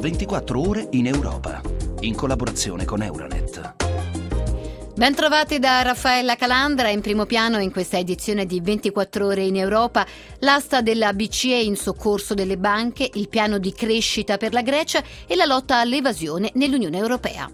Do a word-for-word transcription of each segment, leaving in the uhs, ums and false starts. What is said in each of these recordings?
ventiquattro ore in Europa, in collaborazione con Euronet. Ben trovati da Raffaella Calandra. In primo piano in questa edizione di ventiquattro ore in Europa, l'asta della B C E in soccorso delle banche, il piano di crescita per la Grecia e la lotta all'evasione nell'Unione Europea.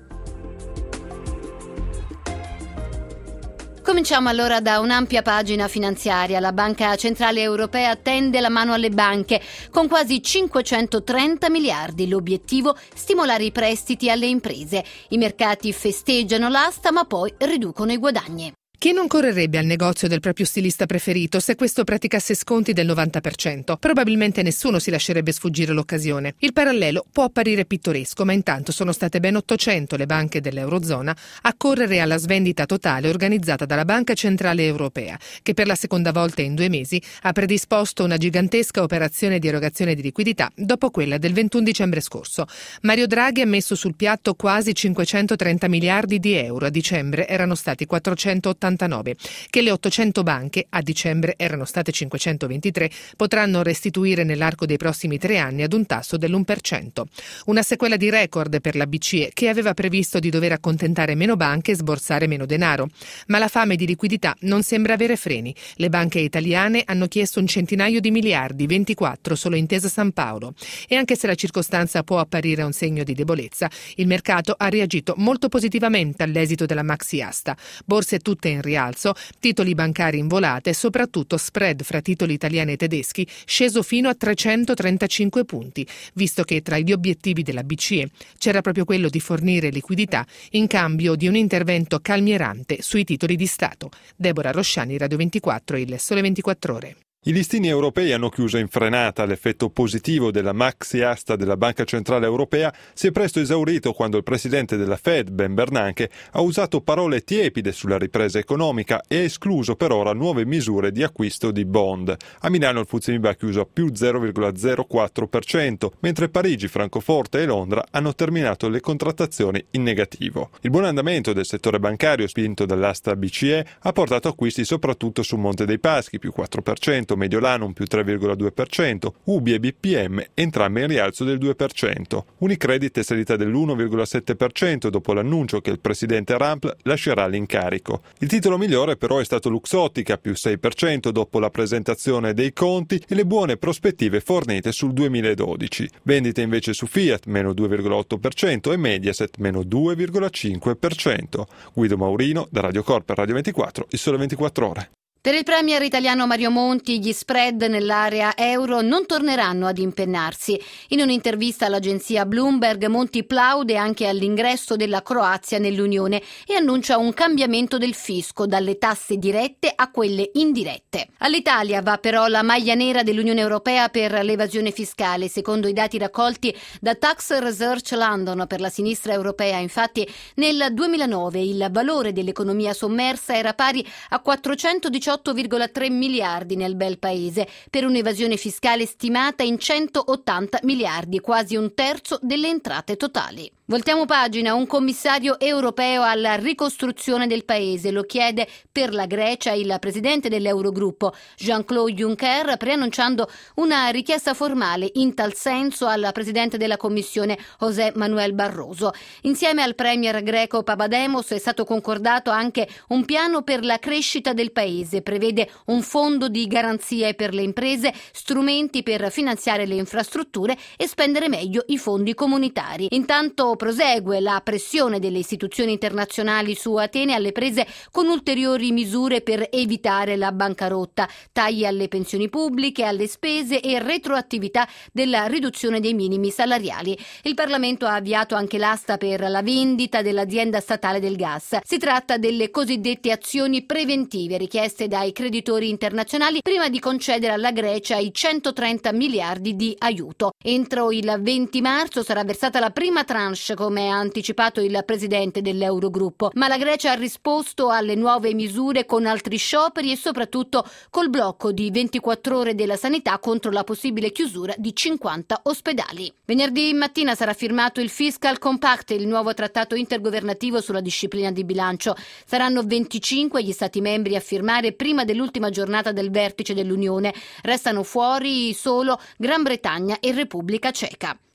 Cominciamo allora da un'ampia pagina finanziaria. La Banca Centrale Europea tende la mano alle banche con quasi cinquecentotrenta miliardi. L'obiettivo: stimolare i prestiti alle imprese. I mercati festeggiano l'asta ma poi riducono i guadagni. Chi non correrebbe al negozio del proprio stilista preferito se questo praticasse sconti del novanta per cento? Probabilmente nessuno si lascerebbe sfuggire l'occasione. Il parallelo può apparire pittoresco, ma intanto sono state ben ottocento le banche dell'Eurozona a correre alla svendita totale organizzata dalla Banca Centrale Europea, che per la seconda volta in due mesi ha predisposto una gigantesca operazione di erogazione di liquidità dopo quella del ventuno dicembre scorso. Mario Draghi ha messo sul piatto quasi cinquecentotrenta miliardi di euro. A dicembre erano stati quattrocentottantanove. Che le ottocento banche, a dicembre erano state cinquecentoventitré, potranno restituire nell'arco dei prossimi tre anni ad un tasso dell'uno per cento. Una sequela di record per la B C E, che aveva previsto di dover accontentare meno banche e sborsare meno denaro. Ma la fame di liquidità non sembra avere freni. Le banche italiane hanno chiesto un centinaio di miliardi, ventiquattro solo Intesa San Paolo. E anche se la circostanza può apparire un segno di debolezza, il mercato ha reagito molto positivamente all'esito della maxi asta. Borse tutte in rialzo, titoli bancari in volata e soprattutto spread fra titoli italiani e tedeschi sceso fino a trecentotrentacinque punti, visto che tra gli obiettivi della B C E c'era proprio quello di fornire liquidità in cambio di un intervento calmierante sui titoli di Stato. Deborah Rosciani, Radio ventiquattro, Il Sole ventiquattro Ore. I listini europei hanno chiuso in frenata. L'effetto positivo della maxi asta della Banca Centrale Europea si è presto esaurito quando il presidente della Fed, Ben Bernanke, ha usato parole tiepide sulla ripresa economica e ha escluso per ora nuove misure di acquisto di bond. A Milano il F T S E M I B ha chiuso a più zero virgola zero quattro per cento, mentre Parigi, Francoforte e Londra hanno terminato le contrattazioni in negativo. Il buon andamento del settore bancario, spinto dall'asta B C E, ha portato acquisti soprattutto su Monte dei Paschi, più quattro per cento, Mediolanum più tre virgola due per cento, U B I e B P M entrambe in rialzo del due per cento. Unicredit è salita dell'uno virgola sette per cento dopo l'annuncio che il presidente Rampl lascerà l'incarico. Il titolo migliore però è stato Luxottica, più sei per cento dopo la presentazione dei conti e le buone prospettive fornite sul duemiladodici. Vendite invece su Fiat, meno due virgola otto per cento e Mediaset, meno due virgola cinque per cento. Guido Maurino, da Radio Corp per Radio ventiquattro, Il Sole ventiquattro Ore. Per il premier italiano Mario Monti, gli spread nell'area euro non torneranno ad impennarsi. In un'intervista all'agenzia Bloomberg, Monti plaude anche all'ingresso della Croazia nell'Unione e annuncia un cambiamento del fisco, dalle tasse dirette a quelle indirette. All'Italia va però la maglia nera dell'Unione Europea per l'evasione fiscale. Secondo i dati raccolti da Tax Research London per la sinistra europea, infatti, nel duemilanove il valore dell'economia sommersa era pari a quattrocentodiciotto virgola tre miliardi nel bel paese, per un'evasione fiscale stimata in centottanta miliardi, quasi un terzo delle entrate totali. Voltiamo pagina. Un commissario europeo alla ricostruzione del paese lo chiede per la Grecia il presidente dell'Eurogruppo Jean-Claude Juncker, preannunciando una richiesta formale in tal senso al presidente della Commissione José Manuel Barroso. Insieme al premier greco Papademos è stato concordato anche un piano per la crescita del paese. Prevede un fondo di garanzie per le imprese, strumenti per finanziare le infrastrutture e spendere meglio i fondi comunitari. Intanto prosegue la pressione delle istituzioni internazionali su Atene alle prese con ulteriori misure per evitare la bancarotta, tagli alle pensioni pubbliche, alle spese e retroattività della riduzione dei minimi salariali. Il Parlamento ha avviato anche l'asta per la vendita dell'azienda statale del gas. Si tratta delle cosiddette azioni preventive richieste dai creditori internazionali prima di concedere alla Grecia i centotrenta miliardi di aiuto. Entro il venti marzo sarà versata la prima tranche, come ha anticipato il presidente dell'Eurogruppo, ma la Grecia ha risposto alle nuove misure con altri scioperi e soprattutto col blocco di ventiquattro ore della sanità contro la possibile chiusura di cinquanta ospedali. Venerdì mattina sarà firmato il Fiscal Compact, il nuovo trattato intergovernativo sulla disciplina di bilancio. Saranno venticinque gli stati membri a firmare prima dell'ultima giornata del vertice dell'Unione. Restano fuori solo Gran Bretagna e Repubblica Ceca.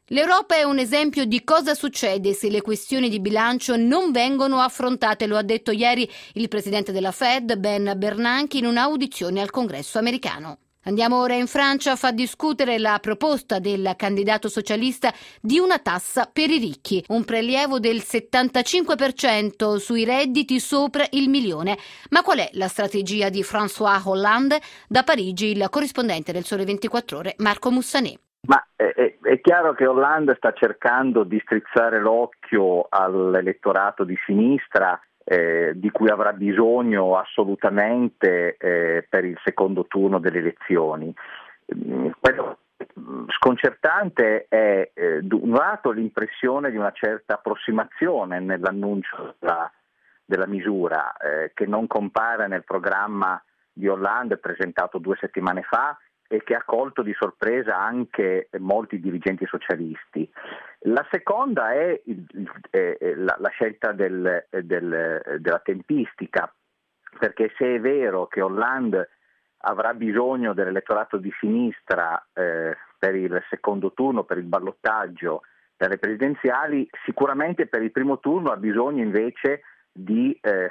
L'Europa è un esempio di cosa succede se le questioni di bilancio non vengono affrontate, lo ha detto ieri il presidente della Fed, Ben Bernanke, in un'audizione al Congresso americano. Andiamo ora in Francia, fa discutere la proposta del candidato socialista di una tassa per i ricchi, un prelievo del settantacinque per cento sui redditi sopra il milione. Ma qual è la strategia di François Hollande? Da Parigi il corrispondente del Sole ventiquattro Ore, Marco Mussanè. Ma è, è chiaro che Hollande sta cercando di strizzare l'occhio all'elettorato di sinistra eh, di cui avrà bisogno assolutamente eh, per il secondo turno delle elezioni. Quello sconcertante è eh, da un lato l'impressione di una certa approssimazione nell'annuncio della, della misura eh, che non compare nel programma di Hollande presentato due settimane fa e che ha colto di sorpresa anche molti dirigenti socialisti. La seconda è, il, è la, la scelta del, del, della tempistica, perché se è vero che Hollande avrà bisogno dell'elettorato di sinistra eh, per il secondo turno, per il ballottaggio, per le presidenziali, sicuramente per il primo turno ha bisogno invece di eh,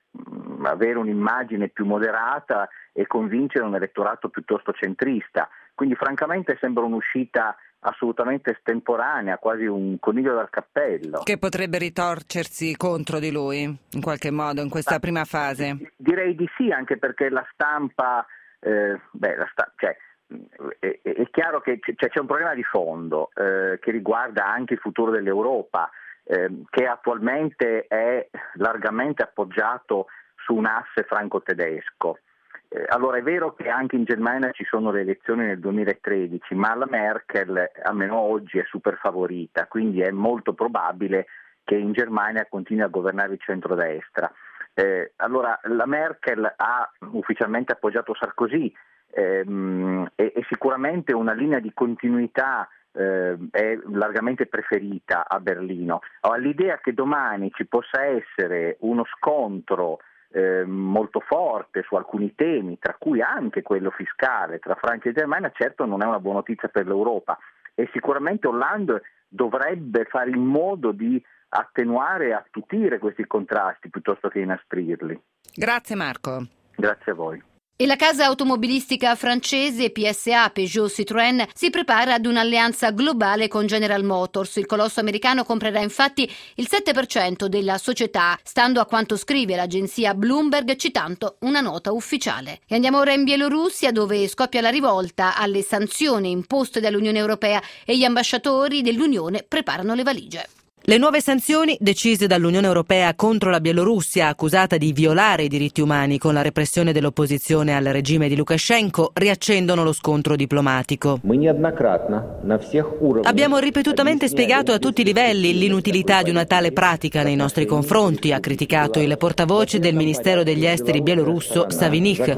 avere un'immagine più moderata e convincere un elettorato piuttosto centrista. Quindi francamente sembra un'uscita assolutamente estemporanea, quasi un coniglio dal cappello. Che potrebbe ritorcersi contro di lui in qualche modo in questa Ma, prima fase? Direi di sì, anche perché la stampa, eh, beh, la sta- cioè, è, è chiaro che c- cioè, c'è un problema di fondo eh, che riguarda anche il futuro dell'Europa, eh, che attualmente è largamente appoggiato su un asse franco-tedesco. Eh, allora è vero che anche in Germania ci sono le elezioni nel duemilatredici, ma la Merkel, almeno oggi, è super favorita, quindi è molto probabile che in Germania continui a governare il centrodestra. Eh, allora la Merkel ha ufficialmente appoggiato Sarkozy ehm, e, e sicuramente una linea di continuità eh, è largamente preferita a Berlino. Allora, l'idea che domani ci possa essere uno scontro Eh, molto forte su alcuni temi, tra cui anche quello fiscale tra Francia e Germania, certo non è una buona notizia per l'Europa, e sicuramente Hollande dovrebbe fare in modo di attenuare e attutire questi contrasti piuttosto che inasprirli. Grazie Marco. Grazie a voi. E la casa automobilistica francese P S A Peugeot Citroën si prepara ad un'alleanza globale con General Motors. Il colosso americano comprerà infatti il sette per cento della società, stando a quanto scrive l'agenzia Bloomberg, citando una nota ufficiale. E andiamo ora in Bielorussia, dove scoppia la rivolta alle sanzioni imposte dall'Unione Europea e gli ambasciatori dell'Unione preparano le valigie. Le nuove sanzioni decise dall'Unione Europea contro la Bielorussia, accusata di violare i diritti umani con la repressione dell'opposizione al regime di Lukashenko, riaccendono lo scontro diplomatico. Abbiamo ripetutamente spiegato a tutti i livelli l'inutilità di una tale pratica nei nostri confronti, ha criticato il portavoce del Ministero degli Esteri bielorusso Savinikh.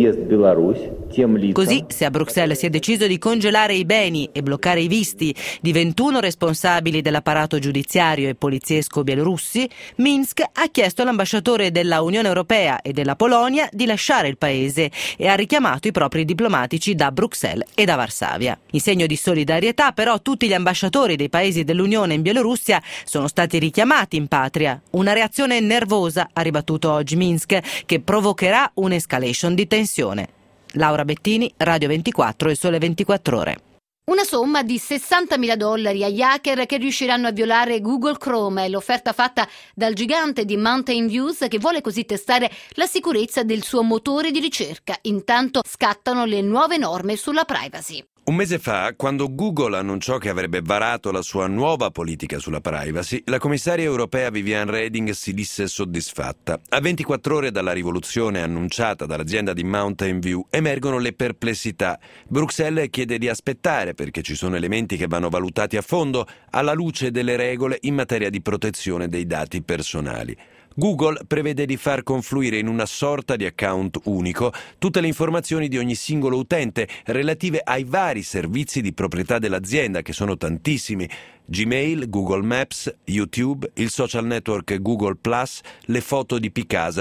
Così, se a Bruxelles si è deciso di congelare i beni e bloccare i visti di ventuno responsabili dell'apparato giudiziario e poliziesco bielorussi, Minsk ha chiesto all'ambasciatore della Unione Europea e della Polonia di lasciare il paese e ha richiamato i propri diplomatici da Bruxelles e da Varsavia. In segno di solidarietà, però, tutti gli ambasciatori dei paesi dell'Unione in Bielorussia sono stati richiamati in patria. Una reazione nervosa, ha ribattuto oggi Minsk, che provocherà un'escalation di tensione. Laura Bettini, Radio ventiquattro e Sole ventiquattro Ore. Una somma di sessantamila dollari agli hacker che riusciranno a violare Google Chrome è l'offerta fatta dal gigante di Mountain Views, che vuole così testare la sicurezza del suo motore di ricerca. Intanto scattano le nuove norme sulla privacy. Un mese fa, quando Google annunciò che avrebbe varato la sua nuova politica sulla privacy, la commissaria europea Viviane Reding si disse soddisfatta. A ventiquattro ore dalla rivoluzione annunciata dall'azienda di Mountain View emergono le perplessità. Bruxelles chiede di aspettare perché ci sono elementi che vanno valutati a fondo alla luce delle regole in materia di protezione dei dati personali. Google prevede di far confluire in una sorta di account unico tutte le informazioni di ogni singolo utente relative ai vari servizi di proprietà dell'azienda, che sono tantissimi: Gmail, Google Maps, YouTube, il social network Google Plus, le foto di Picasa.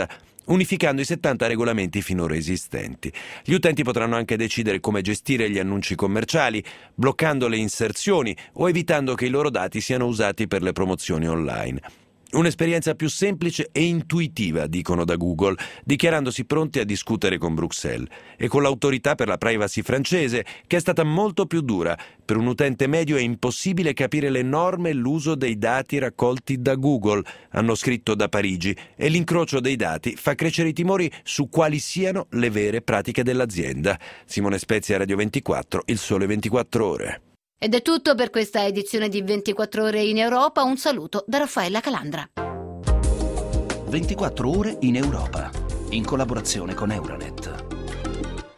unificando i settanta regolamenti finora esistenti. Gli utenti potranno anche decidere come gestire gli annunci commerciali, bloccando le inserzioni o evitando che i loro dati siano usati per le promozioni online. Un'esperienza più semplice e intuitiva, dicono da Google, dichiarandosi pronti a discutere con Bruxelles e con l'autorità per la privacy francese, che è stata molto più dura. Per un utente medio è impossibile capire le norme e l'uso dei dati raccolti da Google, hanno scritto da Parigi, e l'incrocio dei dati fa crescere i timori su quali siano le vere pratiche dell'azienda. Simone Spezia, Radio ventiquattro, Il Sole ventiquattro Ore. Ed è tutto per questa edizione di ventiquattro Ore in Europa. Un saluto da Raffaella Calandra. ventiquattro ore in Europa, in collaborazione con Euronet.